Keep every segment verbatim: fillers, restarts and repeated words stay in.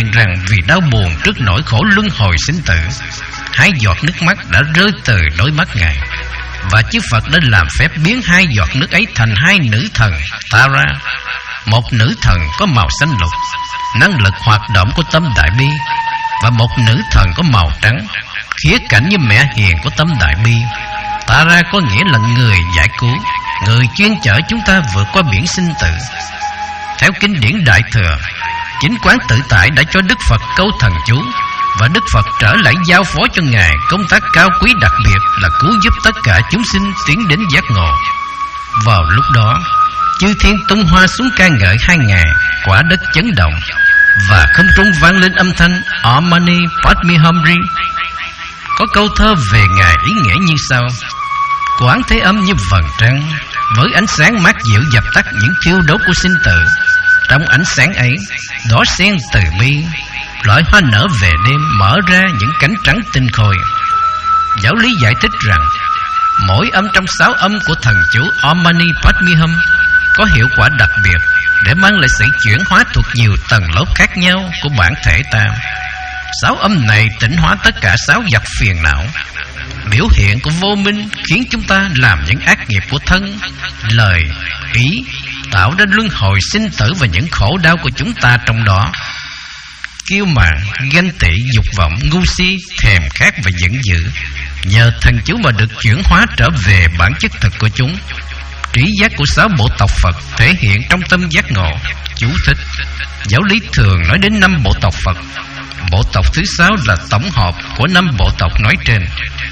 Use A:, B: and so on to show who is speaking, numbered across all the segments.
A: nguyện rằng vì đau buồn trước nỗi khổ luân hồi sinh tử, hai giọt nước mắt đã rơi từ đôi mắt Ngài, và chư Phật đã làm phép biến hai giọt nước ấy thành hai nữ thần Tara. Một nữ thần có màu xanh lục, năng lực hoạt động của tâm đại bi, và một nữ thần có màu trắng, khía cạnh như mẹ hiền của tâm đại bi. Tara có nghĩa là người giải cứu, người chuyên chở chúng ta vượt qua biển sinh tử. Theo kinh điển Đại Thừa, chính quán tự tại đã cho Đức Phật câu thần chú, và Đức Phật trở lại giao phó cho Ngài công tác cao quý đặc biệt là cứu giúp tất cả chúng sinh tiến đến giác ngộ. Vào lúc đó, chư thiên tung hoa xuống ca ngợi hai Ngài, quả đất chấn động, và không trung vang lên âm thanh Om Mani Padme Hum. Có câu thơ về Ngài ý nghĩa như sau: Quán Thế Âm như vầng trăng, với ánh sáng mát dịu dập tắt những thiêu đốt của sinh tử. Trong ánh sáng ấy, đóa sen từ bi, loại hoa nở về đêm, mở ra những cánh trắng tinh khôi. Giáo lý giải thích rằng mỗi âm trong sáu âm của thần chú Om Mani Padme Hum có hiệu quả đặc biệt để mang lại sự chuyển hóa thuộc nhiều tầng lớp khác nhau của bản thể ta. Sáu âm này tịnh hóa tất cả sáu vật phiền não, biểu hiện của vô minh, khiến chúng ta làm những ác nghiệp của thân, lời, ý, tạo ra luân hồi sinh tử và những khổ đau của chúng ta trong đó. Kiêu mạn, ganh tị, dục vọng, ngu si, thèm khát và giận dữ, nhờ thần chú mà được chuyển hóa trở về bản chất thực của chúng. Trí giác của sáu bộ tộc Phật thể hiện trong tâm giác ngộ. Chú thích: giáo lý thường nói đến năm bộ tộc Phật. Bộ tộc thứ sáu là tổng hợp của năm bộ tộc nói trên.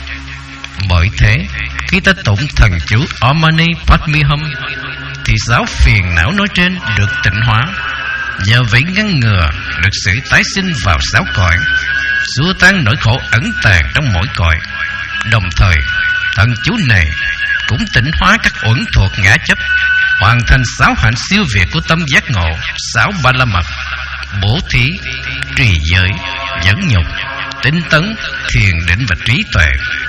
A: Bởi thế, khi ta tụng thần chú Om Mani Padme Hum thì sáu phiền não nói trên được tịnh hóa, nhờ vậy ngăn ngừa được sự tái sinh vào sáu cõi, xua tan nỗi khổ ẩn tàng trong mỗi cõi. Đồng thời, thần chú này cũng tịnh hóa các uẩn thuộc ngã chấp, hoàn thành sáu hạnh siêu việt của tâm giác ngộ, sáu ba la mật: bố thí, trì giới, nhẫn nhục, tinh tấn, thiền định và trí tuệ.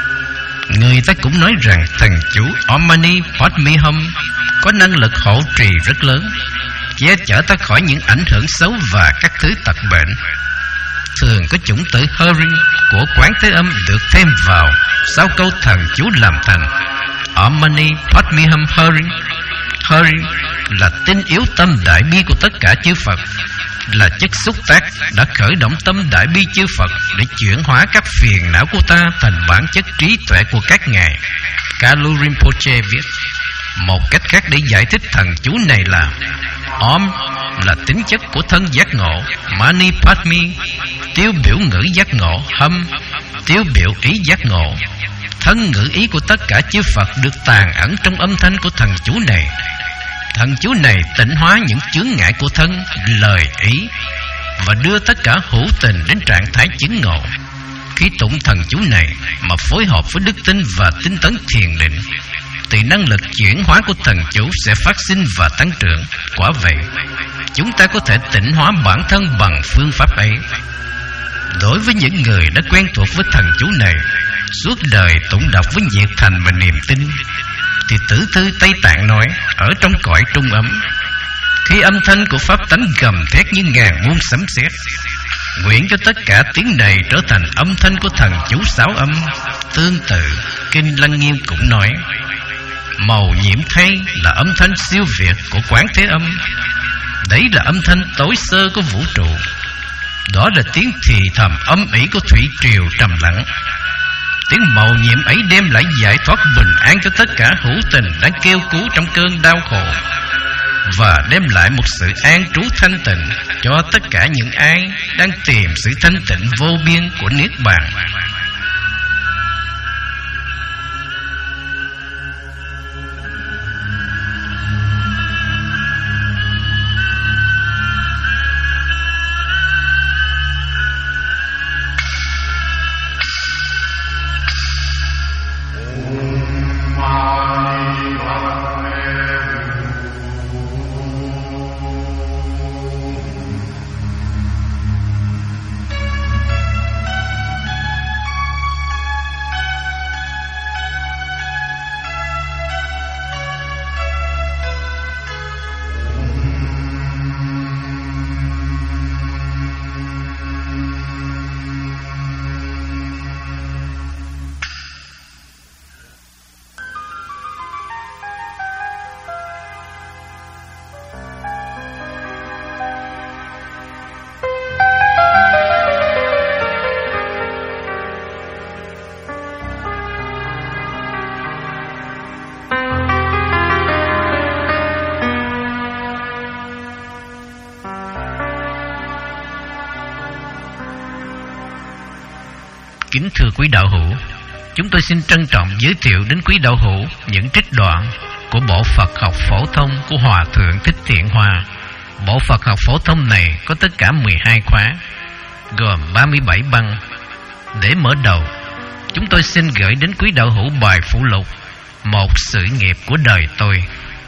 A: Người ta cũng nói rằng thần chú Om Mani Padme Hum có năng lực hộ trì rất lớn, che chở ta khỏi những ảnh hưởng xấu và các thứ tật bệnh. Thường có chủng tử Hari của Quán Thế Âm được thêm vào sau câu thần chú làm thành Om Mani Padme Hum Hari. Hari là tinh yếu tâm đại bi của tất cả chư Phật, là chất xúc tác đã khởi động tâm đại bi chư Phật để chuyển hóa các phiền não của ta thành bản chất trí tuệ của các ngài. Kalu Rinpoche viết: một cách khác để giải thích thần chú này là Om là tính chất của thân giác ngộ, Mani Padme tiêu biểu ngữ giác ngộ, Hum tiêu biểu ý giác ngộ. Thân ngữ ý của tất cả chư Phật được tàn ẩn trong âm thanh của thần chú này. Thần chú này tịnh hóa những chướng ngại của thân, lời, ý, và đưa tất cả hữu tình đến trạng thái chứng ngộ. Khi tụng thần chú này mà phối hợp với đức tin và tinh tấn thiền định, thì năng lực chuyển hóa của thần chú sẽ phát sinh và tăng trưởng. Quả vậy, chúng ta có thể tịnh hóa bản thân bằng phương pháp ấy. Đối với những người đã quen thuộc với thần chú này, suốt đời tụng đọc với nhiệt thành và niềm tin, thì Tử Thư Tây Tạng nói: ở trong cõi trung ấm, khi âm thanh của pháp tánh gầm thét như ngàn muôn sấm sét, nguyện cho tất cả tiếng này trở thành âm thanh của thần chú sáu âm. Tương tự, Kinh Lăng Nghiêm cũng nói: màu nhiệm thay là âm thanh siêu việt của Quán Thế Âm. Đấy là âm thanh tối sơ của vũ trụ. Đó là tiếng thì thầm âm ỉ của thủy triều trầm lặng. Tiếng màu nhiệm ấy đem lại giải thoát bình an cho tất cả hữu tình đang kêu cứu trong cơn đau khổ, và đem lại một sự an trú thanh tịnh cho tất cả những ai đang tìm sự thanh tịnh vô biên của Niết Bàn. Kính thưa quý đạo hữu, chúng tôi xin trân trọng giới thiệu đến quý đạo hữu những trích đoạn của bộ Phật học phổ thông của Hòa Thượng Thích Thiện Hòa. Bộ Phật học phổ thông này có tất cả mười hai khóa, gồm ba mươi bảy băng. Để mở đầu, chúng tôi xin gửi đến quý đạo hữu bài phụ lục Một sự nghiệp của đời tôi.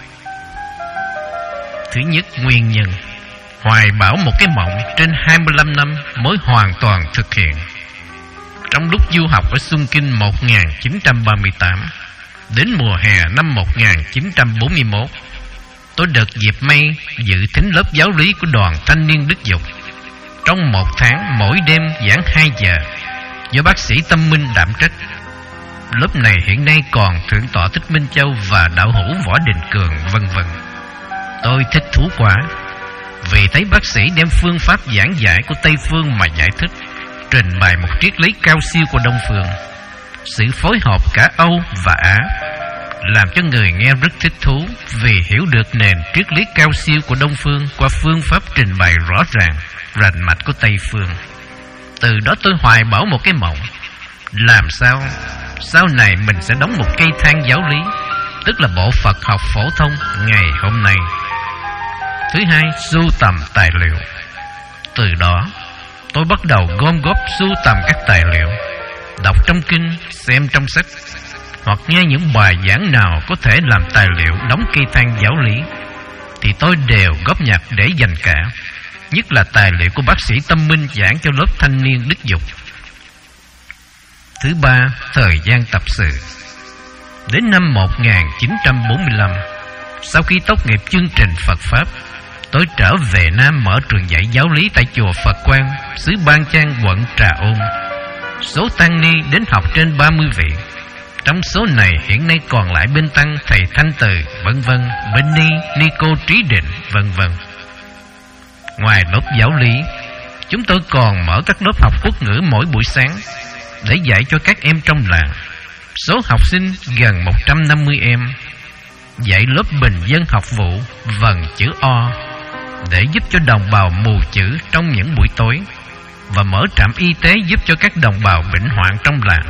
A: Thứ nhất, nguyên nhân. Hoài bão một cái mộng trên hai mươi lăm năm mới hoàn toàn thực hiện. Trong lúc du học ở Xuân Kinh một nghìn chín trăm ba mươi tám, đến mùa hè năm một nghìn chín trăm bốn mươi mốt, tôi được dịp may dự thính lớp giáo lý của đoàn thanh niên Đức Dục. Trong một tháng mỗi đêm giảng hai giờ, do bác sĩ Tâm Minh đảm trách. Lớp này hiện nay còn Thượng tọa Thích Minh Châu và đạo hữu Võ Đình Cường vân vân. Tôi thích thú quá, vì thấy bác sĩ đem phương pháp giảng giải của Tây Phương mà giải thích, trình bày một triết lý cao siêu của Đông Phương. Sự phối hợp cả Âu và Á làm cho người nghe rất thích thú, vì hiểu được nền triết lý cao siêu của Đông Phương qua phương pháp trình bày rõ ràng, rành mạch của Tây Phương. Từ đó tôi hoài bảo một cái mộng, làm sao sau này mình sẽ đóng một cây thang giáo lý, tức là bộ Phật học phổ thông ngày hôm nay. Thứ hai, sưu tầm tài liệu. Từ đó tôi bắt đầu gom góp sưu tầm các tài liệu, đọc trong kinh, xem trong sách, hoặc nghe những bài giảng nào có thể làm tài liệu đóng cây thang giáo lý, thì tôi đều góp nhặt để dành cả. Nhất là tài liệu của bác sĩ Tâm Minh giảng cho lớp thanh niên Đức Dục. Thứ ba, thời gian tập sự. Đến năm một nghìn chín trăm bốn mươi lăm, sau khi tốt nghiệp chương trình Phật Pháp, tôi trở về Nam mở trường dạy giáo lý tại chùa Phật Quang, xứ Ban Chang, quận Trà Ôn. Số tăng ni đến học trên ba mươi vị. Trong số này hiện nay còn lại bên tăng thầy Thanh Từ, vân vân, bên ni ni cô Trí Định, vân vân. Ngoài lớp giáo lý, chúng tôi còn mở các lớp học quốc ngữ mỗi buổi sáng để dạy cho các em trong làng. Số học sinh gần một trăm năm mươi em. Dạy lớp bình dân học vụ vần chữ O để giúp cho đồng bào mù chữ trong những buổi tối, và mở trạm y tế giúp cho các đồng bào bệnh hoạn trong làng.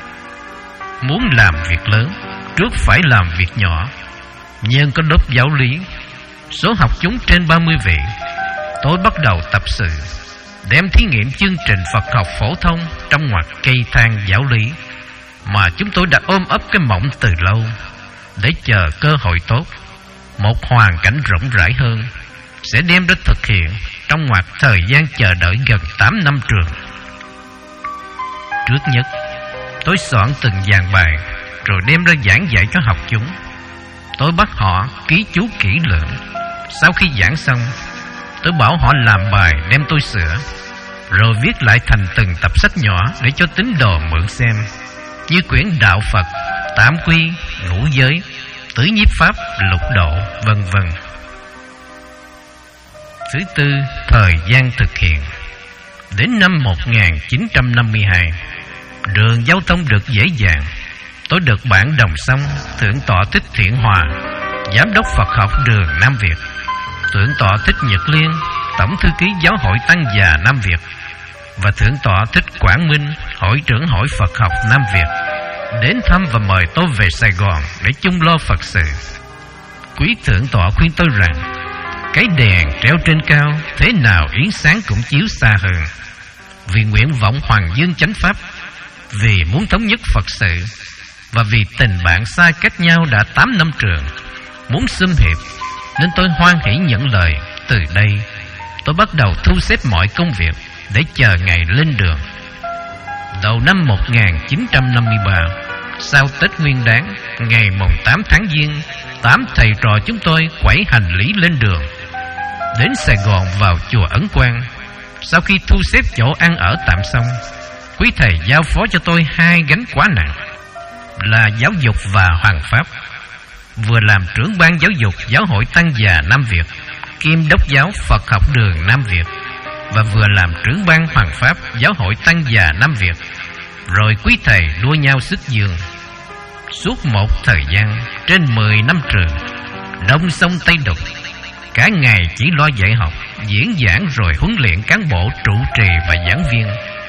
A: Muốn làm việc lớn, trước phải làm việc nhỏ. Nhưng có lớp giáo lý, số học chúng trên ba mươi vị, tôi bắt đầu tập sự, đem thí nghiệm chương trình Phật học phổ thông trong ngoặc cây thang giáo lý mà chúng tôi đã ôm ấp cái mộng từ lâu, để chờ cơ hội tốt, một hoàn cảnh rộng rãi hơn sẽ đem ra thực hiện trong ngoặc thời gian chờ đợi gần tám năm trường. Trước nhất, tôi soạn từng dàn bài rồi đem ra giảng dạy cho học chúng. Tôi bắt họ ký chú kỹ lưỡng. Sau khi giảng xong, tôi bảo họ làm bài đem tôi sửa, rồi viết lại thành từng tập sách nhỏ để cho tín đồ mượn xem, như quyển Đạo Phật, Tám Quy, Ngũ Giới, Tứ Nhiếp Pháp, Lục Độ, vân vân. Thứ tư, thời gian thực hiện. Đến năm một nghìn chín trăm năm mươi hai, đường giao thông được dễ dàng. Tôi được bạn đồng song Thượng tọa Thích Thiện Hòa, giám đốc Phật học đường Nam Việt, Thượng tọa Thích Nhật Liên, tổng thư ký Giáo hội Tăng già Nam Việt, và Thượng tọa Thích Quảng Minh, hội trưởng hội Phật học Nam Việt, đến thăm và mời tôi về Sài Gòn để chung lo Phật sự. Quý thượng tọa khuyên tôi rằng cái đèn treo trên cao thế nào yến sáng cũng chiếu xa hơn. Vì nguyện vọng hoàng dương chánh pháp, vì muốn thống nhất Phật sự, và vì tình bạn xa cách nhau đã tám năm trường, muốn xâm hiệp, nên tôi hoan hỷ nhận lời. Từ đây tôi bắt đầu thu xếp mọi công việc để chờ ngày lên đường. Đầu năm một nghìn chín trăm năm mươi ba, sau Tết Nguyên Đán, ngày mùng tám tháng Giêng, tám thầy trò chúng tôi quẩy hành lý lên đường, đến Sài Gòn vào chùa Ấn Quang. Sau khi thu xếp chỗ ăn ở tạm xong, quý thầy giao phó cho tôi hai gánh quá nặng là giáo dục và hoàng pháp. Vừa làm trưởng ban giáo dục Giáo hội Tăng già Nam Việt, kiêm đốc giáo Phật học đường Nam Việt, và vừa làm trưởng ban hoàng pháp Giáo hội Tăng già Nam Việt. Rồi quý thầy đua nhau sức dương. Suốt một thời gian trên mười năm trường, đông sông tây đục, cả ngày chỉ lo dạy học, diễn giảng rồi huấn luyện cán bộ trụ trì và giảng viên.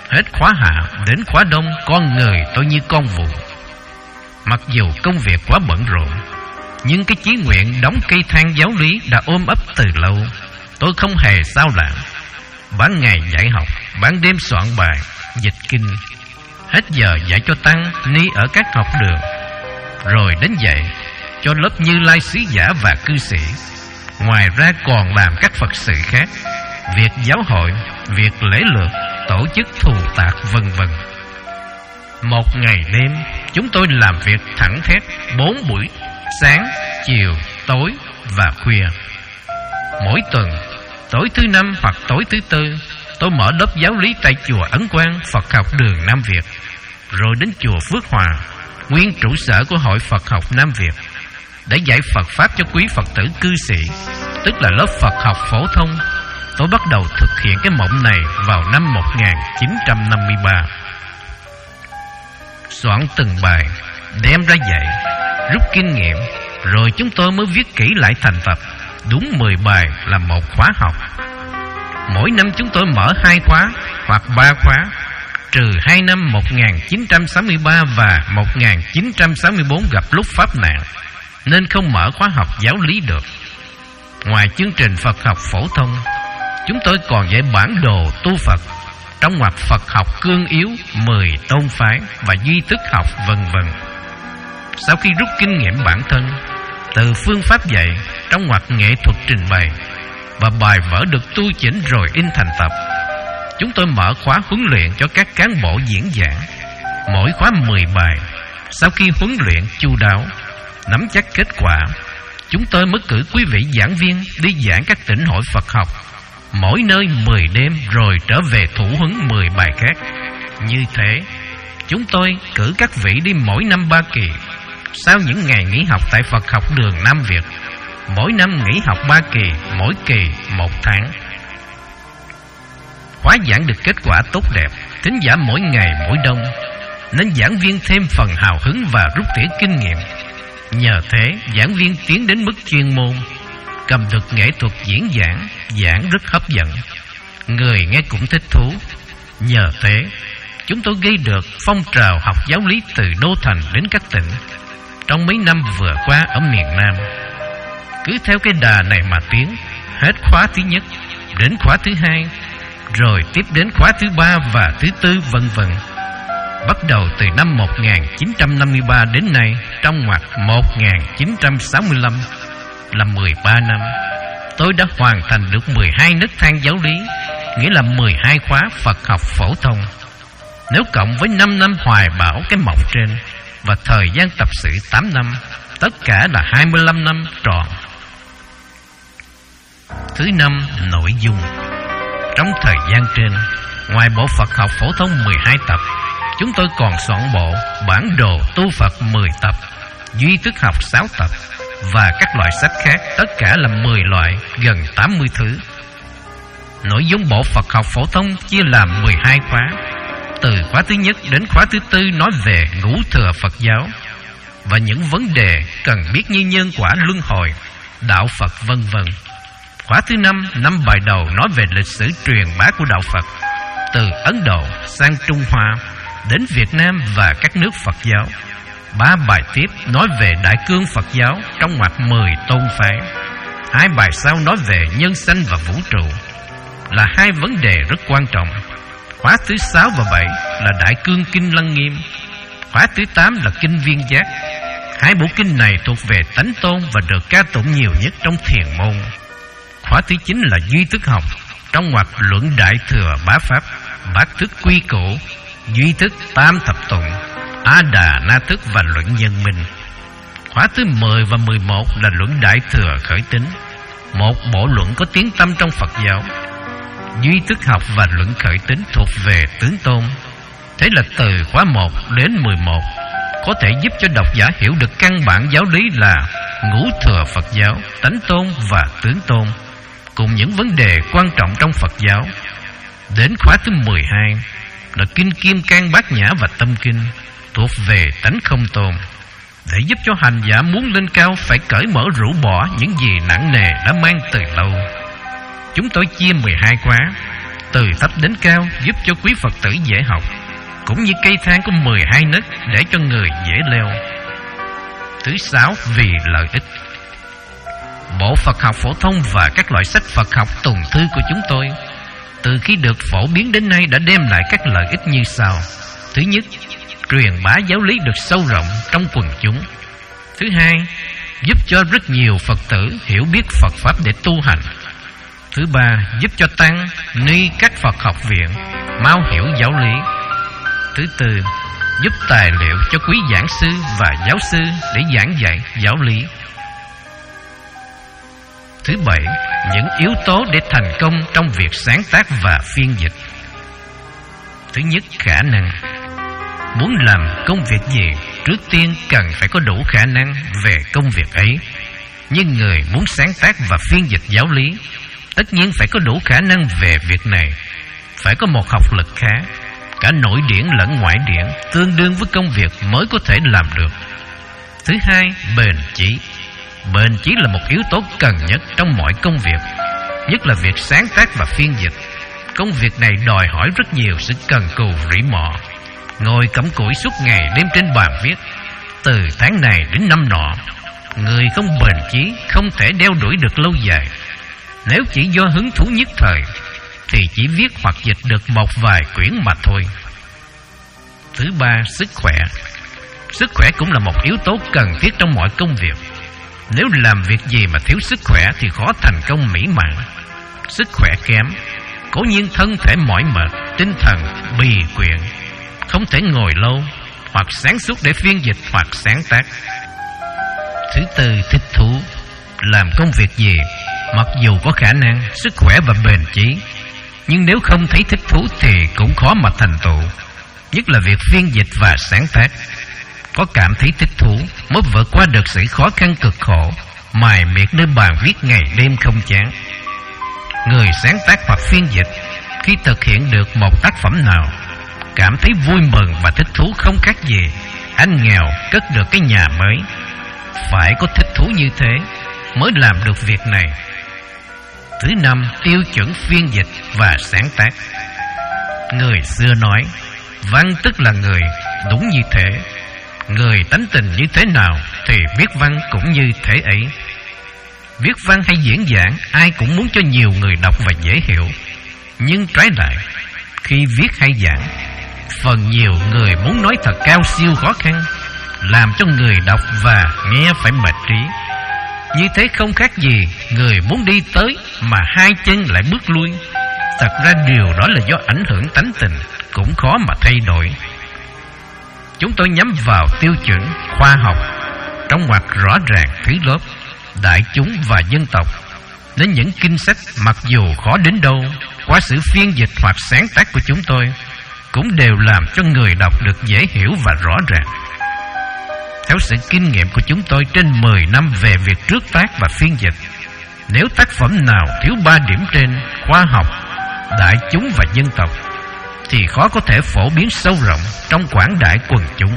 A: Hết khóa hạ đến khóa đông, con người tôi như con vụ. Mặc dù công việc quá bận rộn, nhưng cái chí nguyện đóng cây thang giáo lý đã ôm ấp từ lâu. Tôi không hề sao lãng. Ban ngày dạy học, ban đêm soạn bài, dịch kinh. Hết giờ dạy cho tăng ni ở các học đường, rồi đến dạy cho lớp Như Lai sứ giả và cư sĩ. Ngoài ra còn làm các Phật sự khác, việc giáo hội, việc lễ lược, tổ chức thù tạc vân vân. Một ngày đêm chúng tôi làm việc thẳng thét bốn buổi, sáng, chiều, tối và khuya. Mỗi tuần, tối thứ năm hoặc tối thứ tư, tôi mở lớp giáo lý tại chùa Ấn Quang, Phật học đường Nam Việt, rồi đến chùa Phước Hòa, nguyên trụ sở của Hội Phật học Nam Việt, để dạy Phật Pháp cho quý Phật tử cư sĩ, tức là lớp Phật học phổ thông. Tôi bắt đầu thực hiện cái mộng này vào năm một nghìn chín trăm năm mươi ba. Soạn từng bài, đem ra dạy, rút kinh nghiệm, rồi chúng tôi mới viết kỹ lại thành tập. Đúng mười bài là một khóa học. Mỗi năm chúng tôi mở hai khóa hoặc ba khóa, trừ hai năm một nghìn chín trăm sáu mươi ba và một nghìn chín trăm sáu mươi bốn gặp lúc pháp nạn, nên không mở khóa học giáo lý được. Ngoài chương trình Phật học phổ thông, chúng tôi còn dạy bản đồ tu Phật, trong ngoặc Phật học cương yếu, mười tôn phái và duy thức học vân vân. Sau khi rút kinh nghiệm bản thân từ phương pháp dạy, trong ngoặc nghệ thuật trình bày và bài vở được tu chỉnh rồi in thành tập, chúng tôi mở khóa huấn luyện cho các cán bộ diễn giảng. Mỗi khóa mười bài. Sau khi huấn luyện chu đáo, nắm chắc kết quả, chúng tôi mới cử quý vị giảng viên đi giảng các tỉnh hội Phật học, mỗi nơi mười đêm, rồi trở về thủ huấn mười bài khác. Như thế, chúng tôi cử các vị đi mỗi năm ba kỳ. Sau những ngày nghỉ học tại Phật học đường Nam Việt, mỗi năm nghỉ học ba kỳ, mỗi kỳ một tháng. Khóa giảng được kết quả tốt đẹp, thính giả mỗi ngày mỗi đông, nên giảng viên thêm phần hào hứng và rút tỉa kinh nghiệm. Nhờ thế, giảng viên tiến đến mức chuyên môn, cầm được nghệ thuật diễn giảng, giảng rất hấp dẫn, người nghe cũng thích thú. Nhờ thế, chúng tôi gây được phong trào học giáo lý từ đô thành đến các tỉnh trong mấy năm vừa qua ở miền Nam. Cứ theo cái đà này mà tiến, hết khóa thứ nhất đến khóa thứ hai, rồi tiếp đến khóa thứ ba và thứ tư vân vân. Bắt đầu từ năm một nghìn chín trăm năm mươi ba đến nay, trong ngoặc một nghìn chín trăm sáu mươi lăm là mười ba năm, tôi đã hoàn thành được mười hai nấc thang giáo lý, nghĩa là mười hai khóa Phật học phổ thông. Nếu cộng với năm năm hoài bão cái mộng trên và thời gian tập sự tám năm, tất cả là hai mươi lăm năm trọn. Thứ năm, nội dung. Trong thời gian trên, ngoài bộ Phật học phổ thông mười hai tập, chúng tôi còn soạn bộ bản đồ tu Phật mười tập, duy thức học sáu tập và các loại sách khác, tất cả là mười loại, gần tám mươi thứ. Nội dung bộ Phật học phổ thông chia làm mười hai khóa. Từ khóa thứ nhất đến khóa thứ tư nói về ngũ thừa Phật giáo và những vấn đề cần biết như nhân quả luân hồi, đạo Phật vân vân. Khóa thứ năm, năm bài đầu nói về lịch sử truyền bá của đạo Phật từ Ấn Độ sang Trung Hoa đến Việt Nam và các nước Phật giáo. Ba bài tiếp nói về Đại cương Phật giáo trong ngoặc mười tôn phái. Hai bài sau nói về nhân sanh và vũ trụ, là hai vấn đề rất quan trọng. Khóa thứ sáu và bảy là Đại cương Kinh Lăng Nghiêm. Khóa thứ tám là Kinh Viên Giác. Hai bộ kinh này thuộc về tánh tôn và được ca tụng nhiều nhất trong thiền môn. Khóa thứ chín là Duy thức học, trong ngoặc luận Đại thừa bá pháp, bát thức quy cổ, duy thức tam thập tụng, A Đà Na thức và luận nhân minh. Khóa thứ mười và mười một là luận Đại thừa khởi tính, một bộ luận có tiếng tăm trong Phật giáo. Duy thức học và luận khởi tính thuộc về tướng tôn. Thế là từ khóa một đến mười một có thể giúp cho độc giả hiểu được căn bản giáo lý là ngũ thừa Phật giáo, tánh tôn và tướng tôn, cùng những vấn đề quan trọng trong Phật giáo. Đến khóa thứ mười hai là Kinh Kim Cang Bát Nhã và Tâm Kinh, thuộc về tánh không tôn, để giúp cho hành giả muốn lên cao phải cởi mở rũ bỏ những gì nặng nề đã mang từ lâu. Chúng tôi chia mười hai khóa, từ thấp đến cao, giúp cho quý Phật tử dễ học, cũng như cây thang có mười hai nấc để cho người dễ leo. Thứ sáu, vì lợi ích. Bộ Phật học phổ thông và các loại sách Phật học tùng thư của chúng tôi từ khi được phổ biến đến nay đã đem lại các lợi ích như sau. Thứ nhất, truyền bá giáo lý được sâu rộng trong quần chúng. Thứ hai, giúp cho rất nhiều Phật tử hiểu biết Phật Pháp để tu hành. Thứ ba, giúp cho tăng ni các Phật học viện mau hiểu giáo lý. Thứ tư, giúp tài liệu cho quý giảng sư và giáo sư để giảng dạy giáo lý. Thứ bảy, những yếu tố để thành công trong việc sáng tác và phiên dịch. Thứ nhất, khả năng. Muốn làm công việc gì, trước tiên cần phải có đủ khả năng về công việc ấy. Nhưng người muốn sáng tác và phiên dịch giáo lý, tất nhiên phải có đủ khả năng về việc này. Phải có một học lực khá, cả nội điển lẫn ngoại điển, tương đương với công việc mới có thể làm được. Thứ hai, bền chí. Bền chí là một yếu tố cần nhất trong mọi công việc, nhất là việc sáng tác và phiên dịch. Công việc này đòi hỏi rất nhiều sự cần cù rỉ mọ, ngồi cắm cụi suốt ngày đêm trên bàn viết, từ tháng này đến năm nọ. Người không bền chí không thể đeo đuổi được lâu dài. Nếu chỉ do hứng thú nhất thời thì chỉ viết hoặc dịch được một vài quyển mà thôi. Thứ ba, sức khỏe. Sức khỏe cũng là một yếu tố cần thiết trong mọi công việc. Nếu làm việc gì mà thiếu sức khỏe thì khó thành công mỹ mãn. Sức khỏe kém, cố nhiên thân thể mỏi mệt, tinh thần bì quyện, không thể ngồi lâu hoặc sáng suốt để phiên dịch hoặc sáng tác. Thứ tư, thích thú. Làm công việc gì, mặc dù có khả năng, sức khỏe và bền chí, nhưng nếu không thấy thích thú thì cũng khó mà thành tựu. Nhất là việc phiên dịch và sáng tác. Có cảm thấy thích thú mới vượt qua được sự khó khăn cực khổ, mài miệt nơi bàn viết ngày đêm không chán. Người sáng tác hoặc phiên dịch khi thực hiện được một tác phẩm nào, cảm thấy vui mừng và thích thú không khác gì anh nghèo cất được cái nhà mới. Phải có thích thú như thế mới làm được việc này. Thứ năm, tiêu chuẩn phiên dịch và sáng tác. Người xưa nói, văn tức là người, đúng như thế. Người tánh tình như thế nào thì viết văn cũng như thế ấy. Viết văn hay diễn giảng, ai cũng muốn cho nhiều người đọc và dễ hiểu. Nhưng trái lại, khi viết hay giảng, phần nhiều người muốn nói thật cao siêu khó khăn, làm cho người đọc và nghe phải mệt trí. Như thế không khác gì người muốn đi tới mà hai chân lại bước lui. Thật ra điều đó là do ảnh hưởng tánh tình, cũng khó mà thay đổi. Chúng tôi nhắm vào tiêu chuẩn khoa học, trong ngoặc rõ ràng thứ lớp, đại chúng và dân tộc, nên những kinh sách mặc dù khó đến đâu, qua sự phiên dịch hoặc sáng tác của chúng tôi, cũng đều làm cho người đọc được dễ hiểu và rõ ràng. Theo sự kinh nghiệm của chúng tôi trên mười năm về việc trước tác và phiên dịch, nếu tác phẩm nào thiếu ba điểm trên khoa học, đại chúng và dân tộc, thì khó có thể phổ biến sâu rộng trong quảng đại quần chúng.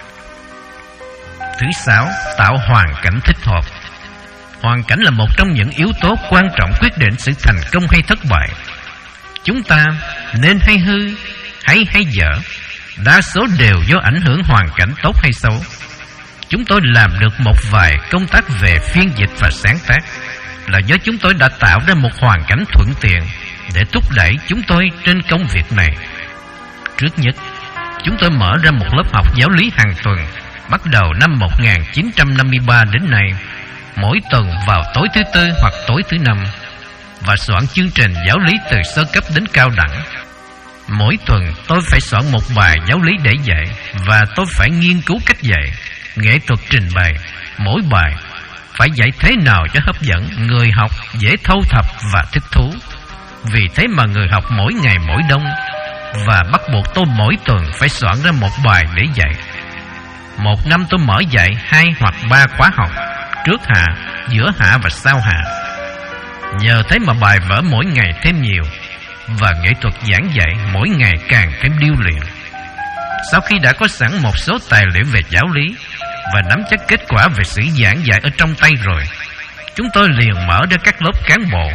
A: Thứ sáu, tạo hoàn cảnh thích hợp. Hoàn cảnh là một trong những yếu tố quan trọng quyết định sự thành công hay thất bại. Chúng ta nên hay hư, hay hay dở, đa số đều do ảnh hưởng hoàn cảnh tốt hay xấu. Chúng tôi làm được một vài công tác về phiên dịch và sáng tác là do chúng tôi đã tạo ra một hoàn cảnh thuận tiện để thúc đẩy chúng tôi trên công việc này. Trước nhất, chúng tôi mở ra một lớp học giáo lý hàng tuần, bắt đầu năm một nghìn chín trăm năm mươi ba đến nay, mỗi tuần vào tối thứ tư hoặc tối thứ năm, và soạn chương trình giáo lý từ sơ cấp đến cao đẳng. Mỗi tuần tôi phải soạn một bài giáo lý để dạy, và tôi phải nghiên cứu cách dạy, nghệ thuật trình bày. Mỗi bài phải dạy thế nào cho hấp dẫn, người học dễ thâu thập và thích thú. Vì thế mà người học mỗi ngày mỗi đông, và bắt buộc tôi mỗi tuần phải soạn ra một bài để dạy. Một năm tôi mở dạy hai hoặc ba khóa học, trước hạ, giữa hạ và sau hạ. Nhờ thế mà bài vở mỗi ngày thêm nhiều, và nghệ thuật giảng dạy mỗi ngày càng thêm điêu luyện. Sau khi đã có sẵn một số tài liệu về giáo lý và nắm chắc kết quả về sự giảng dạy ở trong tay rồi, chúng tôi liền mở ra các lớp cán bộ,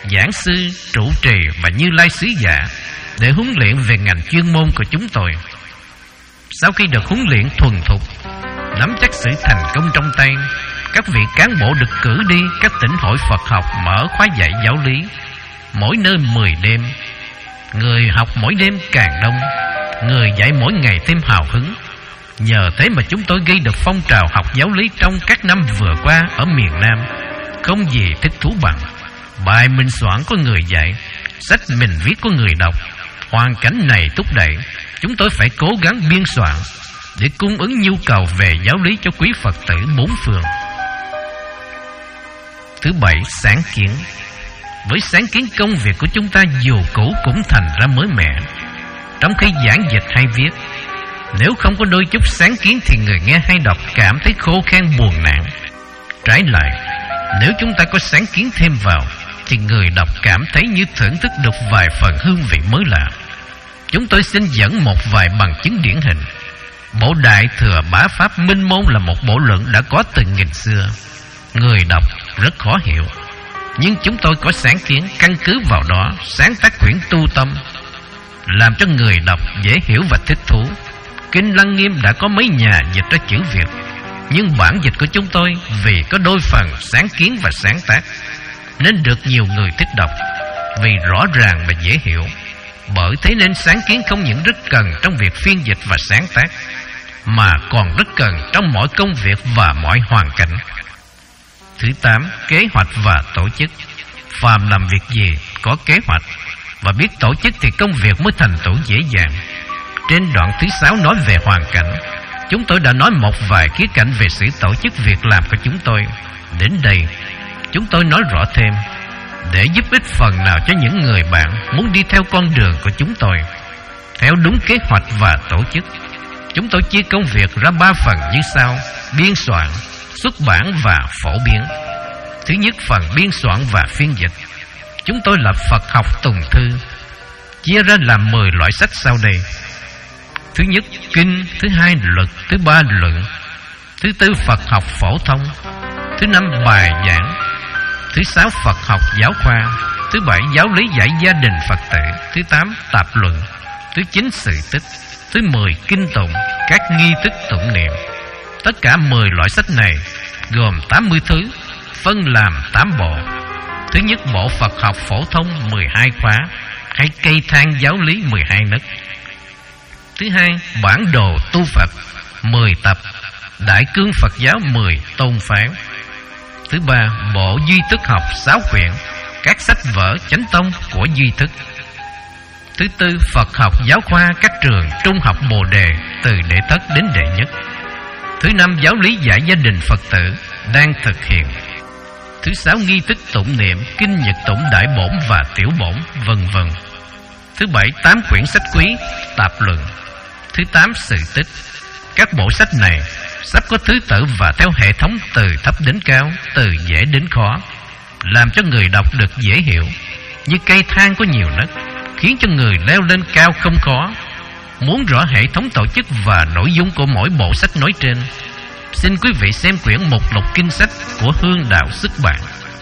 A: giảng sư, trụ trì và Như Lai sứ giả để huấn luyện về ngành chuyên môn của chúng tôi. Sau khi được huấn luyện thuần thục, nắm chắc sự thành công trong tay, các vị cán bộ được cử đi các tỉnh hội Phật học mở khóa dạy giáo lý, mỗi nơi mười đêm. Người học mỗi đêm càng đông, người dạy mỗi ngày thêm hào hứng. Nhờ thế mà chúng tôi gây được phong trào học giáo lý trong các năm vừa qua ở miền Nam không gì thích thú bằng. Bài mình soạn có người dạy, sách mình viết có người đọc. Hoàn cảnh này thúc đẩy chúng tôi phải cố gắng biên soạn để cung ứng nhu cầu về giáo lý cho quý Phật tử bốn phương. Thứ bảy, sáng kiến. Với sáng kiến, công việc của chúng ta dù cũ cũng thành ra mới mẻ. Trong khi giảng dịch hay viết, nếu không có đôi chút sáng kiến thì người nghe hay đọc cảm thấy khô khan buồn nản. Trái lại, nếu chúng ta có sáng kiến thêm vào thì người đọc cảm thấy như thưởng thức được vài phần hương vị mới lạ. Chúng tôi xin dẫn một vài bằng chứng điển hình. Bộ Đại Thừa Bá Pháp Minh Môn là một bộ luận đã có từ nghìn xưa. Người đọc rất khó hiểu, nhưng chúng tôi có sáng kiến căn cứ vào đó sáng tác quyển Tu Tâm, làm cho người đọc dễ hiểu và thích thú. Kinh Lăng Nghiêm đã có mấy nhà dịch ra chữ Việt, nhưng bản dịch của chúng tôi vì có đôi phần sáng kiến và sáng tác nên được nhiều người thích đọc, vì rõ ràng và dễ hiểu. Bởi thế nên sáng kiến không những rất cần trong việc phiên dịch và sáng tác, mà còn rất cần trong mọi công việc và mọi hoàn cảnh. Thứ tám, kế hoạch và tổ chức. Phàm làm việc gì có kế hoạch và biết tổ chức thì công việc mới thành tựu dễ dàng. Trên đoạn thứ sáu nói về hoàn cảnh, chúng tôi đã nói một vài khía cạnh về sự tổ chức việc làm của chúng tôi. Đến đây, chúng tôi nói rõ thêm để giúp ích phần nào cho những người bạn muốn đi theo con đường của chúng tôi theo đúng kế hoạch và tổ chức. Chúng tôi chia công việc ra ba phần như sau: biên soạn, xuất bản và phổ biến. Thứ nhất, phần biên soạn và phiên dịch. Chúng tôi là Phật học tùng thư, chia ra làm mười loại sách sau đây. Thứ nhất, kinh. Thứ hai, luật. Thứ ba, luận. Thứ tư, Phật học phổ thông. Thứ năm, bài giảng. Thứ sáu, Phật học giáo khoa. Thứ bảy, giáo lý dạy gia đình Phật tử. Thứ tám, tạp luận. Thứ chín, sự tích. Thứ mười, kinh tụng, các nghi thức tụng niệm. Tất cả mười loại sách này gồm tám mươi thứ, phân làm tám bộ. Thứ nhất, bộ Phật học phổ thông mười hai khóa, hay cây thang giáo lý mười hai nấc. Thứ hai, bản đồ tu Phật mười tập, đại cương Phật giáo mười tôn phái. Thứ ba, bộ duy thức học sáu quyển, các sách vở chánh tông của duy thức. Thứ tư, Phật học giáo khoa các trường trung học Bồ Đề từ đệ thất đến đệ nhất. Thứ năm, giáo lý dạy gia đình Phật tử đang thực hiện. Thứ sáu, nghi thức tụng niệm, kinh nhật tụng đại bổn và tiểu bổn, vân vân. Thứ bảy, tám quyển sách quý, tạp luận. Thứ tám, sự tích. Các bộ sách này sắp có thứ tự và theo hệ thống từ thấp đến cao, từ dễ đến khó, làm cho người đọc được dễ hiểu, như cây thang có nhiều nấc, khiến cho người leo lên cao không khó. Muốn rõ hệ thống tổ chức và nội dung của mỗi bộ sách nói trên, xin quý vị xem quyển mục lục kinh sách của Hương Đạo xuất bản.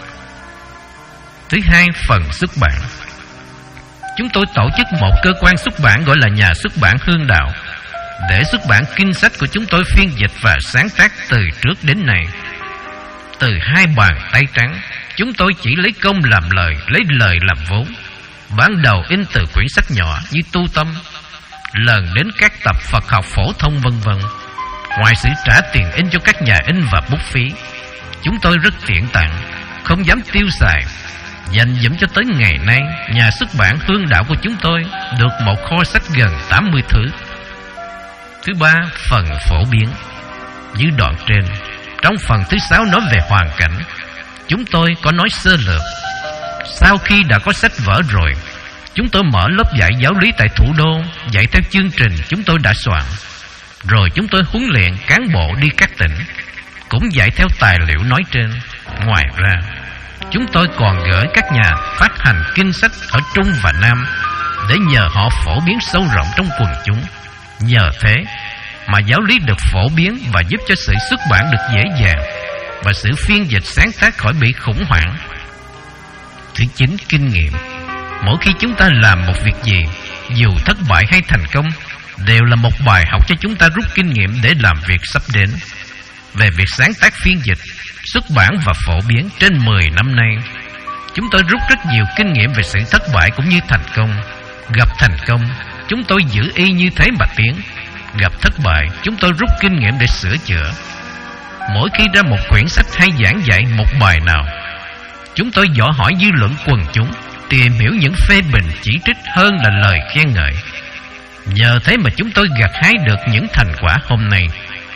A: Thứ hai, phần xuất bản. Chúng tôi tổ chức một cơ quan xuất bản gọi là Nhà xuất bản Hương Đạo để xuất bản kinh sách của chúng tôi phiên dịch và sáng tác từ trước đến nay. Từ hai bàn tay trắng, chúng tôi chỉ lấy công làm lời, lấy lời làm vốn. Ban đầu in từ quyển sách nhỏ như Tu Tâm, lần đến các tập Phật học phổ thông vân vân. Ngoài sự trả tiền in cho các nhà in và bút phí, chúng tôi rất tiện tặng, không dám tiêu xài. Dành dụm cho tới ngày nay, Nhà xuất bản Hương Đạo của chúng tôi được một kho sách gần tám mươi thứ. Thứ ba, phần phổ biến. Như đoạn trên, trong phần thứ sáu nói về hoàn cảnh, chúng tôi có nói sơ lược. Sau khi đã có sách vở rồi, chúng tôi mở lớp dạy giáo lý tại thủ đô, dạy theo chương trình chúng tôi đã soạn. Rồi chúng tôi huấn luyện cán bộ đi các tỉnh, cũng dạy theo tài liệu nói trên. Ngoài ra, chúng tôi còn gửi các nhà phát hành kinh sách ở Trung và Nam để nhờ họ phổ biến sâu rộng trong quần chúng. Nhờ thế mà giáo lý được phổ biến và giúp cho sự xuất bản được dễ dàng và sự phiên dịch sáng tác khỏi bị khủng hoảng. Thứ chín, kinh nghiệm. Mỗi khi chúng ta làm một việc gì, dù thất bại hay thành công, đều là một bài học cho chúng ta rút kinh nghiệm để làm việc sắp đến. Về việc sáng tác phiên dịch, xuất bản và phổ biến trên mười năm nay, chúng tôi rút rất nhiều kinh nghiệm về sự thất bại cũng như thành công. Gặp thành công, chúng tôi giữ y như thế mà tiến. Gặp thất bại, chúng tôi rút kinh nghiệm để sửa chữa. Mỗi khi ra một quyển sách hay giảng dạy một bài nào, chúng tôi dò hỏi dư luận quần chúng, tìm hiểu những phê bình chỉ trích hơn là lời khen ngợi. Nhờ thế mà chúng tôi gặt hái được những thành quả hôm nay.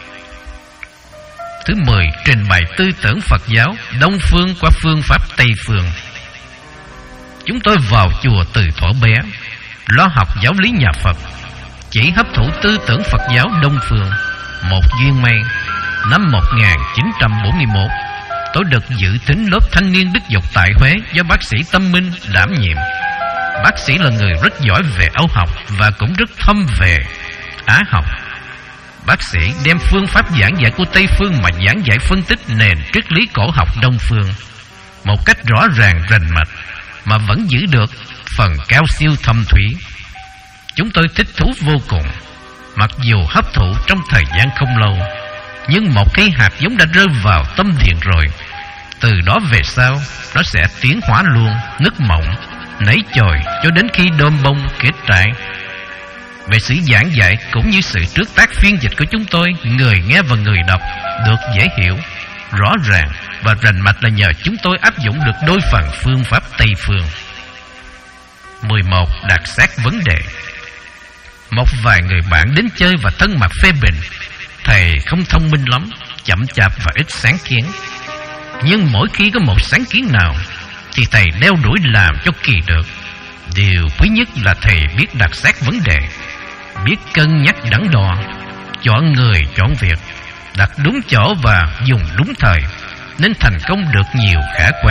A: Thứ mười, trình bày tư tưởng Phật giáo Đông phương qua phương pháp Tây phương. Chúng tôi vào chùa từ thuở bé, lo học giáo lý nhà Phật, chỉ hấp thụ tư tưởng Phật giáo Đông phương. Một duyên may, năm một nghìn chín trăm bốn mươi mốt, tôi được dự thính lớp thanh niên đức dục tại Huế do bác sĩ Tâm Minh đảm nhiệm. Bác sĩ là người rất giỏi về Âu học và cũng rất thâm về Á học. Bác sĩ đem phương pháp giảng dạy của Tây phương mà giảng dạy phân tích nền triết lý cổ học Đông phương một cách rõ ràng rành mạch, mà vẫn giữ được phần cao siêu thâm thúy. Chúng tôi thích thú vô cùng. Mặc dù hấp thụ trong thời gian không lâu, nhưng một cái hạt giống đã rơi vào tâm điền rồi, từ đó về sau nó sẽ tiến hóa luôn, nứt mộng, nảy chồi cho đến khi đơm bông kết trái. Về sự giảng dạy cũng như sự trước tác phiên dịch của chúng tôi, người nghe và người đọc được dễ hiểu, rõ ràng và rành mạch là nhờ chúng tôi áp dụng được đôi phần phương pháp Tây phương. mười một. Đạt xác vấn đề. Một vài người bạn đến chơi và thân mật phê bình thầy không thông minh lắm, chậm chạp và ít sáng kiến. Nhưng mỗi khi có một sáng kiến nào thì thầy đeo đuổi làm cho kỳ được. Điều quý nhất là thầy biết đặt xác vấn đề, biết cân nhắc đắn đo, chọn người chọn việc, đặt đúng chỗ và dùng đúng thời, nên thành công được nhiều khả quan.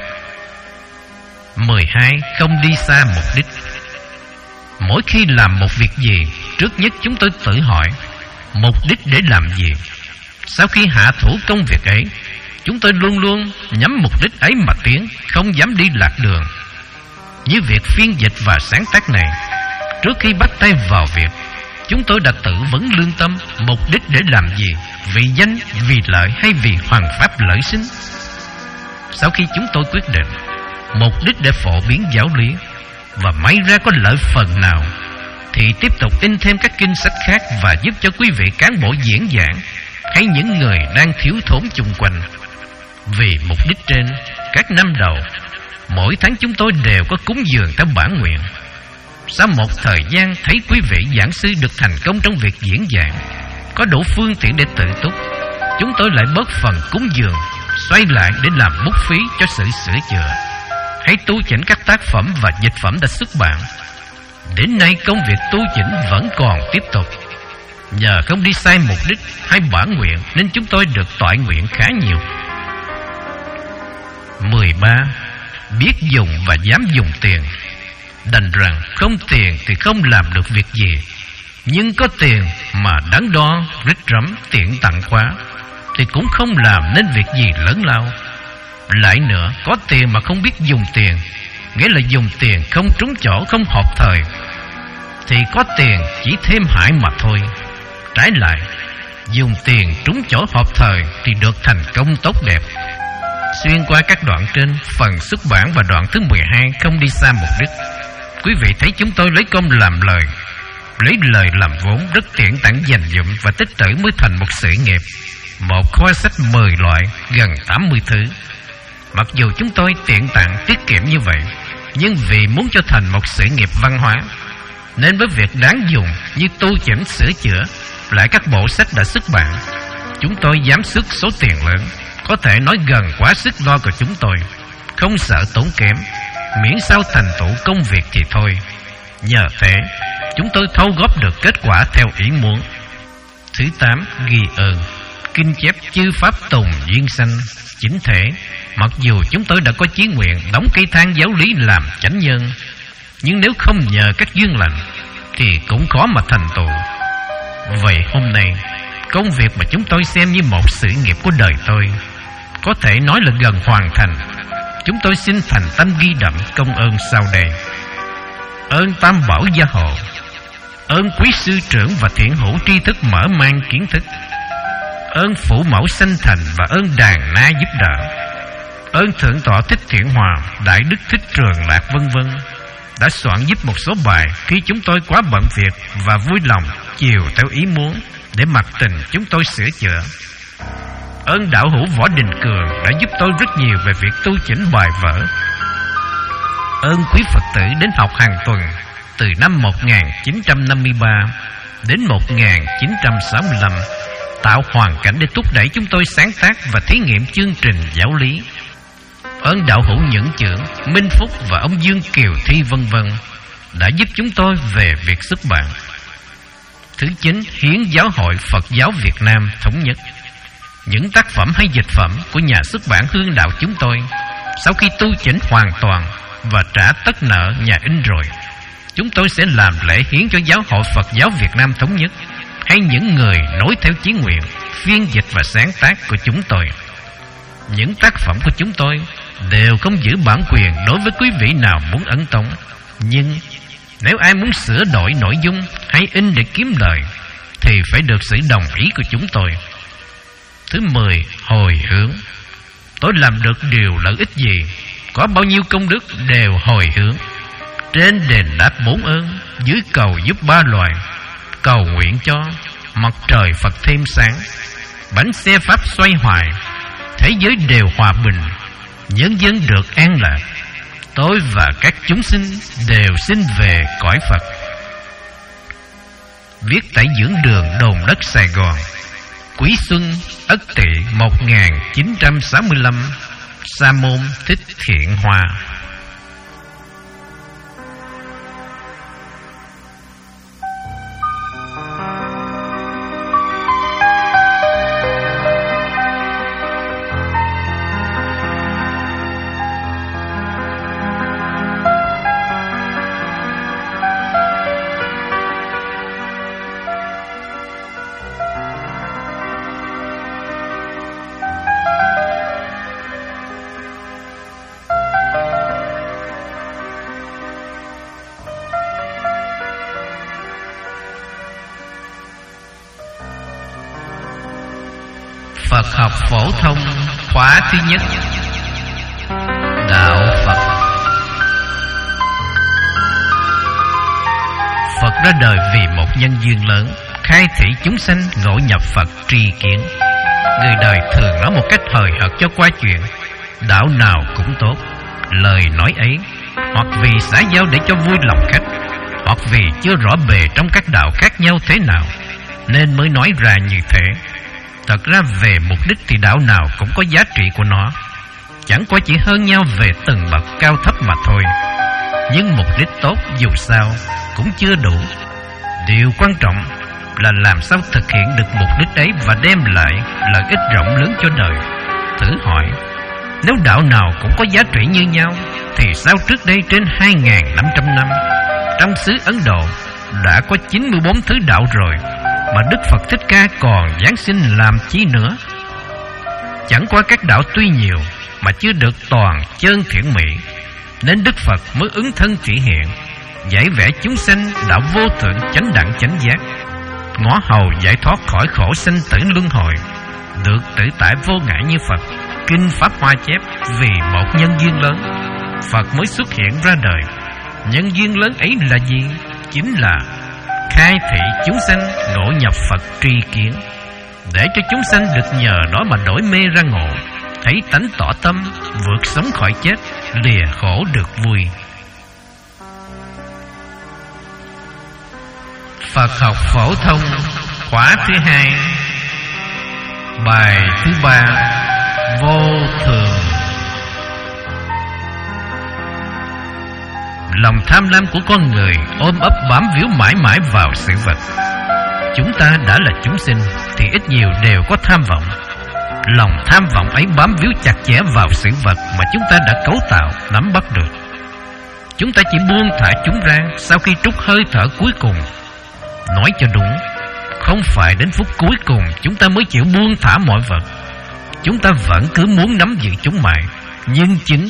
A: mười hai. Không đi xa mục đích. Mỗi khi làm một việc gì, trước nhất chúng tôi tự hỏi mục đích để làm gì. Sau khi hạ thủ công việc ấy, chúng tôi luôn luôn nhắm mục đích ấy mà tiến, không dám đi lạc đường. Như việc phiên dịch và sáng tác này, trước khi bắt tay vào việc, chúng tôi đã tự vấn lương tâm mục đích để làm gì, vì danh, vì lợi hay vì hoàn pháp lợi sinh. Sau khi chúng tôi quyết định mục đích để phổ biến giáo lý và may ra có lợi phần nào, thì tiếp tục in thêm các kinh sách khác và giúp cho quý vị cán bộ diễn giảng hay những người đang thiếu thốn chung quanh. Vì mục đích trên, các năm đầu, mỗi tháng chúng tôi đều có cúng dường theo bản nguyện. Sau một thời gian thấy quý vị giảng sư được thành công trong việc diễn giảng, có đủ phương tiện để tự túc, chúng tôi lại bớt phần cúng dường, xoay lại để làm bút phí cho sự sửa chữa, hãy tu chỉnh các tác phẩm và dịch phẩm đã xuất bản. Đến nay công việc tu chỉnh vẫn còn tiếp tục. Nhờ không đi sai mục đích hay bản nguyện nên chúng tôi được toại nguyện khá nhiều. mười ba. Biết dùng và dám dùng tiền. Đành rằng không tiền thì không làm được việc gì, nhưng có tiền mà đắn đo, rít rắm, tiện tặng quá thì cũng không làm nên việc gì lớn lao. Lại nữa, có tiền mà không biết dùng tiền, nghĩa là dùng tiền không trúng chỗ, không hợp thời, thì có tiền chỉ thêm hại mà thôi. Trái lại, dùng tiền trúng chỗ hợp thời thì được thành công tốt đẹp. Xuyên qua các đoạn trên, phần xuất bản và đoạn thứ mười hai không đi xa mục đích, quý vị thấy chúng tôi lấy công làm lời, lấy lời làm vốn, rất tiện tặng dành dụm và tích trữ mới thành một sự nghiệp, một kho sách mười loại, gần tám mươi thứ. Mặc dù chúng tôi tiện tặng tiết kiệm như vậy, nhưng vì muốn cho thành một sự nghiệp văn hóa, nên với việc đáng dùng như tu chỉnh sửa chữa lại các bộ sách đã xuất bản, chúng tôi dám xuất số tiền lớn, có thể nói gần quá sức lo của chúng tôi, không sợ tốn kém, miễn sao thành tựu công việc thì thôi. Nhờ thế, chúng tôi thâu góp được kết quả theo ý muốn. Thứ tám. Ghi ơn. Kinh chép chư pháp tùng duyên sanh chính thể. Mặc dù chúng tôi đã có chí nguyện đóng cây thang giáo lý làm chánh nhân, nhưng nếu không nhờ các duyên lành thì cũng khó mà thành tựu. Vậy hôm nay, công việc mà chúng tôi xem như một sự nghiệp của đời tôi, có thể nói là gần hoàn thành. chúng tôi xin thành tâm ghi đậm công ơn sau đây. Ơn Tam Bảo Gia Hộ, ơn quý sư trưởng và thiện hữu tri thức mở mang kiến thức, ơn Phụ Mẫu Sanh Thành và ơn Đàn Na giúp đỡ, ơn Thượng tọa Thích Thiện Hòa, Đại Đức Thích Trường Lạc vân vân đã soạn giúp một số bài khi chúng tôi quá bận việc và vui lòng chiều theo ý muốn để mặc tình chúng tôi sửa chữa. Ơn đạo hữu Võ Đình Cường đã giúp tôi rất nhiều về việc tu chỉnh bài vở. Ơn quý Phật tử đến học hàng tuần từ năm một nghìn chín trăm năm mươi ba đến một nghìn chín trăm sáu mươi lăm, tạo hoàn cảnh để thúc đẩy chúng tôi sáng tác và thí nghiệm chương trình giáo lý. Ơn đạo hữu Nhẫn Trưởng, Minh Phúc và ông Dương Kiều Thi vân vân đã giúp chúng tôi về việc xuất bản. Thứ chín, Hiến Giáo hội Phật giáo Việt Nam Thống Nhất. Những tác phẩm hay dịch phẩm của nhà xuất bản Hương Đạo chúng tôi, sau khi tu chỉnh hoàn toàn và trả tất nợ nhà in rồi, chúng tôi sẽ làm lễ hiến cho Giáo hội Phật giáo Việt Nam Thống Nhất hay những người nối theo chí nguyện phiên dịch và sáng tác của chúng tôi. Những tác phẩm của chúng tôi đều không giữ bản quyền đối với quý vị nào muốn ấn tống, nhưng nếu ai muốn sửa đổi nội dung hay in để kiếm lời thì phải được sự đồng ý của chúng tôi. Thứ mười, hồi hướng. Tôi làm được điều lợi ích gì, có bao nhiêu công đức đều hồi hướng. Trên đền đáp bốn ơn, dưới cầu giúp ba loài, cầu nguyện cho mặt trời Phật thêm sáng, bánh xe Pháp xoay hoài, thế giới đều hòa bình, nhân dân được an lạc. Tôi và các chúng sinh đều xin về cõi Phật. Viết tại dưỡng đường Đồn Đất Sài Gòn, Quý Xuân Ất Tỵ một nghìn chín trăm sáu mươi lăm. Sa môn Thích Thiện Hòa. Phật học phổ thông khóa thứ nhất. Đạo Phật. Phật ra đời vì một nhân duyên lớn, khai thị chúng sanh ngộ nhập Phật tri kiến. Người đời thường nói một cách hời hợt cho qua chuyện đạo nào cũng tốt. Lời nói ấy hoặc vì xã giao để cho vui lòng khách, hoặc vì chưa rõ bề trong các đạo khác nhau thế nào nên mới nói ra như thế. Thật ra về mục đích thì đạo nào cũng có giá trị của nó, chẳng qua chỉ hơn nhau về từng bậc cao thấp mà thôi. Nhưng mục đích tốt dù sao cũng chưa đủ. Điều quan trọng là làm sao thực hiện được mục đích ấy và đem lại lợi ích rộng lớn cho đời. Thử hỏi, nếu đạo nào cũng có giá trị như nhau thì sao trước đây trên hai nghìn năm trăm năm trong xứ Ấn Độ đã có chín mươi bốn thứ đạo rồi, mà Đức Phật Thích Ca còn giáng sinh làm chi nữa? Chẳng qua các đạo tuy nhiều mà chưa được toàn chân thiện mỹ, nên Đức Phật mới ứng thân chỉ hiện, giải vẽ chúng sanh đạo vô thượng chánh đẳng chánh giác, ngõ hầu giải thoát khỏi khổ sanh tử luân hồi, được tự tại vô ngại như Phật. Kinh Pháp Hoa chép vì một nhân duyên lớn, Phật mới xuất hiện ra đời. Nhân duyên lớn ấy là gì? Chính là khai thị chúng sanh ngộ nhập Phật tri kiến, để cho chúng sanh được nhờ đó mà đổi mê ra ngộ, thấy tánh tỏ tâm, vượt sống khỏi chết, lìa khổ được vui. Phật học phổ thông khóa thứ hai. Bài thứ ba. Vô thường. Lòng tham lam của con người ôm ấp bám víu mãi mãi vào sự vật. Chúng ta đã là chúng sinh thì ít nhiều đều có tham vọng. Lòng tham vọng ấy bám víu chặt chẽ vào sự vật mà chúng ta đã cấu tạo, nắm bắt được. Chúng ta chỉ buông thả chúng ra sau khi trút hơi thở cuối cùng. Nói cho đúng, không phải đến phút cuối cùng chúng ta mới chịu buông thả mọi vật. Chúng ta vẫn cứ muốn nắm giữ chúng mãi, nhưng chính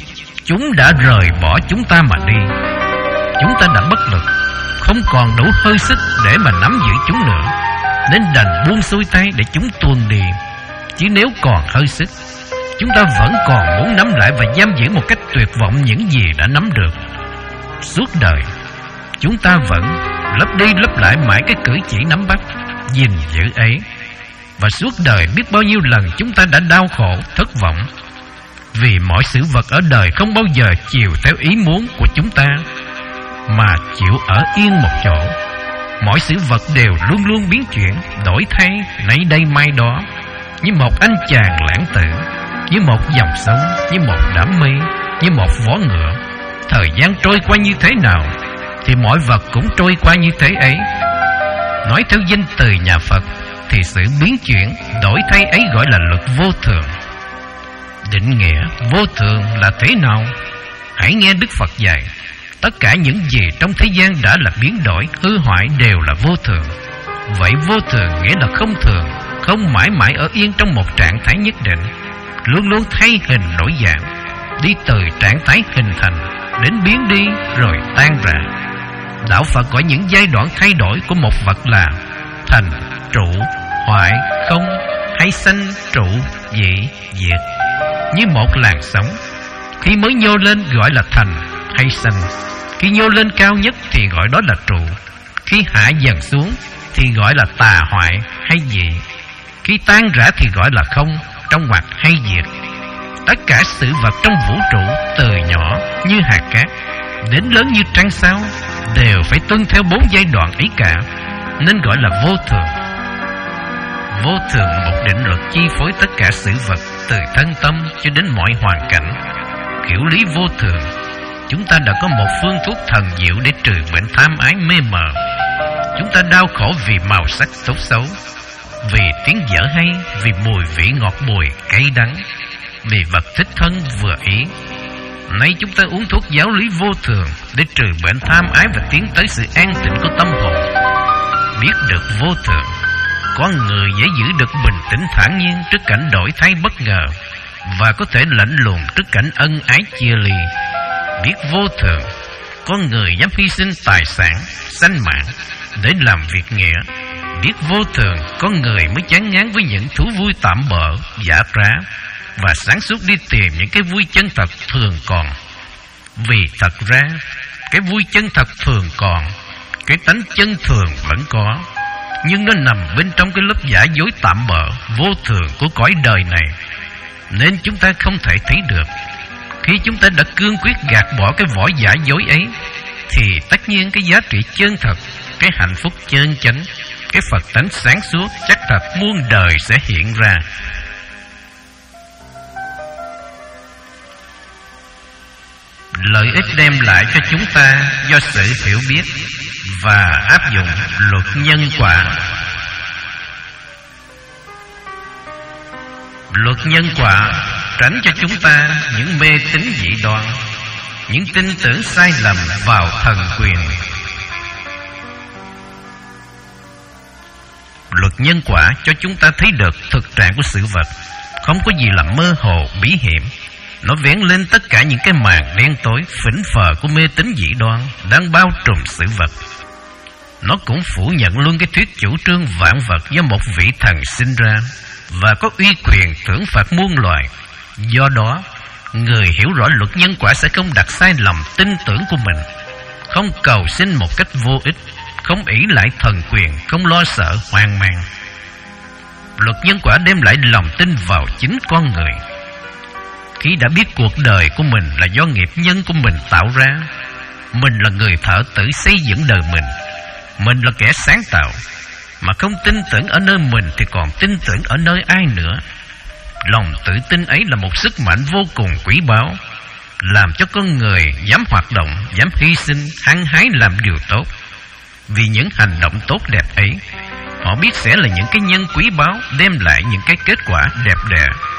A: Chúng đã rời bỏ chúng ta mà đi. Chúng ta đã bất lực, không còn đủ hơi sức để mà nắm giữ chúng nữa, nên đành buông xuôi tay để chúng tuôn đi. Chứ nếu còn hơi sức, chúng ta vẫn còn muốn nắm lại và giam giữ một cách tuyệt vọng những gì đã nắm được. Suốt đời, chúng ta vẫn lấp đi lấp lại mãi cái cử chỉ nắm bắt, gìn giữ ấy. Và suốt đời biết bao nhiêu lần chúng ta đã đau khổ, thất vọng, vì mọi sự vật ở đời không bao giờ chiều theo ý muốn của chúng ta, mà chịu ở yên một chỗ. Mọi sự vật đều luôn luôn biến chuyển, đổi thay, nấy đây mai đó, như một anh chàng lãng tử, như một dòng sông, như một đám mây, như một vó ngựa. Thời gian trôi qua như thế nào thì mọi vật cũng trôi qua như thế ấy. Nói theo danh từ nhà Phật thì sự biến chuyển, đổi thay ấy gọi là luật vô thường. Định nghĩa vô thường là thế nào? Hãy nghe Đức Phật dạy, tất cả những gì trong thế gian đã là biến đổi, hư hoại đều là vô thường. Vậy vô thường nghĩa là không thường, không mãi mãi ở yên trong một trạng thái nhất định, luôn luôn thay hình đổi dạng, đi từ trạng thái hình thành đến biến đi rồi tan rã. Đạo Phật gọi những giai đoạn thay đổi của một vật là thành, trụ, hoại, không, hay sanh, trụ, dị, diệt. Như một làn sóng, khi mới nhô lên gọi là thành hay sanh, khi nhô lên cao nhất thì gọi đó là trụ, khi hạ dần xuống thì gọi là tà hoại hay dị, khi tan rã thì gọi là không, trong ngoặc hay diệt. Tất cả sự vật trong vũ trụ, từ nhỏ như hạt cát đến lớn như trăng sao, đều phải tuân theo bốn giai đoạn ấy cả, nên gọi là vô thường. Vô thường là một định luật chi phối tất cả sự vật, từ thân tâm cho đến mọi hoàn cảnh. Kiểu lý vô thường, chúng ta đã có một phương thuốc thần diệu để trừ bệnh tham ái mê mờ. Chúng ta đau khổ vì màu sắc tốt xấu, vì tiếng dở hay, vì mùi vị ngọt bùi, cay đắng, vì vật thích thân vừa ý. Nay chúng ta uống thuốc giáo lý vô thường để trừ bệnh tham ái và tiến tới sự an tịnh của tâm hồn. Biết được vô thường, con người dễ giữ được bình tĩnh thản nhiên trước cảnh đổi thay bất ngờ, và có thể lạnh lùng trước cảnh ân ái chia ly. Biết vô thường, con người dám hy sinh tài sản, sanh mạng để làm việc nghĩa. Biết vô thường, con người mới chán ngán với những thú vui tạm bợ, giả trá, và sáng suốt đi tìm những cái vui chân thật thường còn. Vì thật ra, cái vui chân thật thường còn, cái tánh chân thường vẫn có, nhưng nó nằm bên trong cái lớp giả dối tạm bợ, vô thường của cõi đời này, nên chúng ta không thể thấy được. Khi chúng ta đã cương quyết gạt bỏ cái vỏ giả dối ấy, thì tất nhiên cái giá trị chân thật, cái hạnh phúc chân chánh, cái Phật tánh sáng suốt chắc thật muôn đời sẽ hiện ra. Lợi ích đem lại cho chúng ta do sự hiểu biết và áp dụng luật nhân quả. Luật nhân quả tránh cho chúng ta những mê tín dị đoan, những tin tưởng sai lầm vào thần quyền. Luật nhân quả cho chúng ta thấy được thực trạng của sự vật, không có gì là mơ hồ bí hiểm. Nó vén lên tất cả những cái màn đen tối phỉnh phờ của mê tín dị đoan đang bao trùm sự vật. Nó cũng phủ nhận luôn cái thuyết chủ trương vạn vật do một vị thần sinh ra và có uy quyền thưởng phạt muôn loài. Do đó, người hiểu rõ luật nhân quả sẽ không đặt sai lầm tin tưởng của mình, không cầu xin một cách vô ích, không ỷ lại thần quyền, không lo sợ hoang mang. Luật nhân quả đem lại lòng tin vào chính con người. Khi đã biết cuộc đời của mình là do nghiệp nhân của mình tạo ra, mình là người thợ tử xây dựng đời mình, mình là kẻ sáng tạo, mà không tin tưởng ở nơi mình thì còn tin tưởng ở nơi ai nữa. Lòng tự tin ấy là một sức mạnh vô cùng quý báu, làm cho con người dám hoạt động, dám hy sinh, hăng hái làm điều tốt. Vì những hành động tốt đẹp ấy, họ biết sẽ là những cái nhân quý báu, đem lại những cái kết quả đẹp đẽ.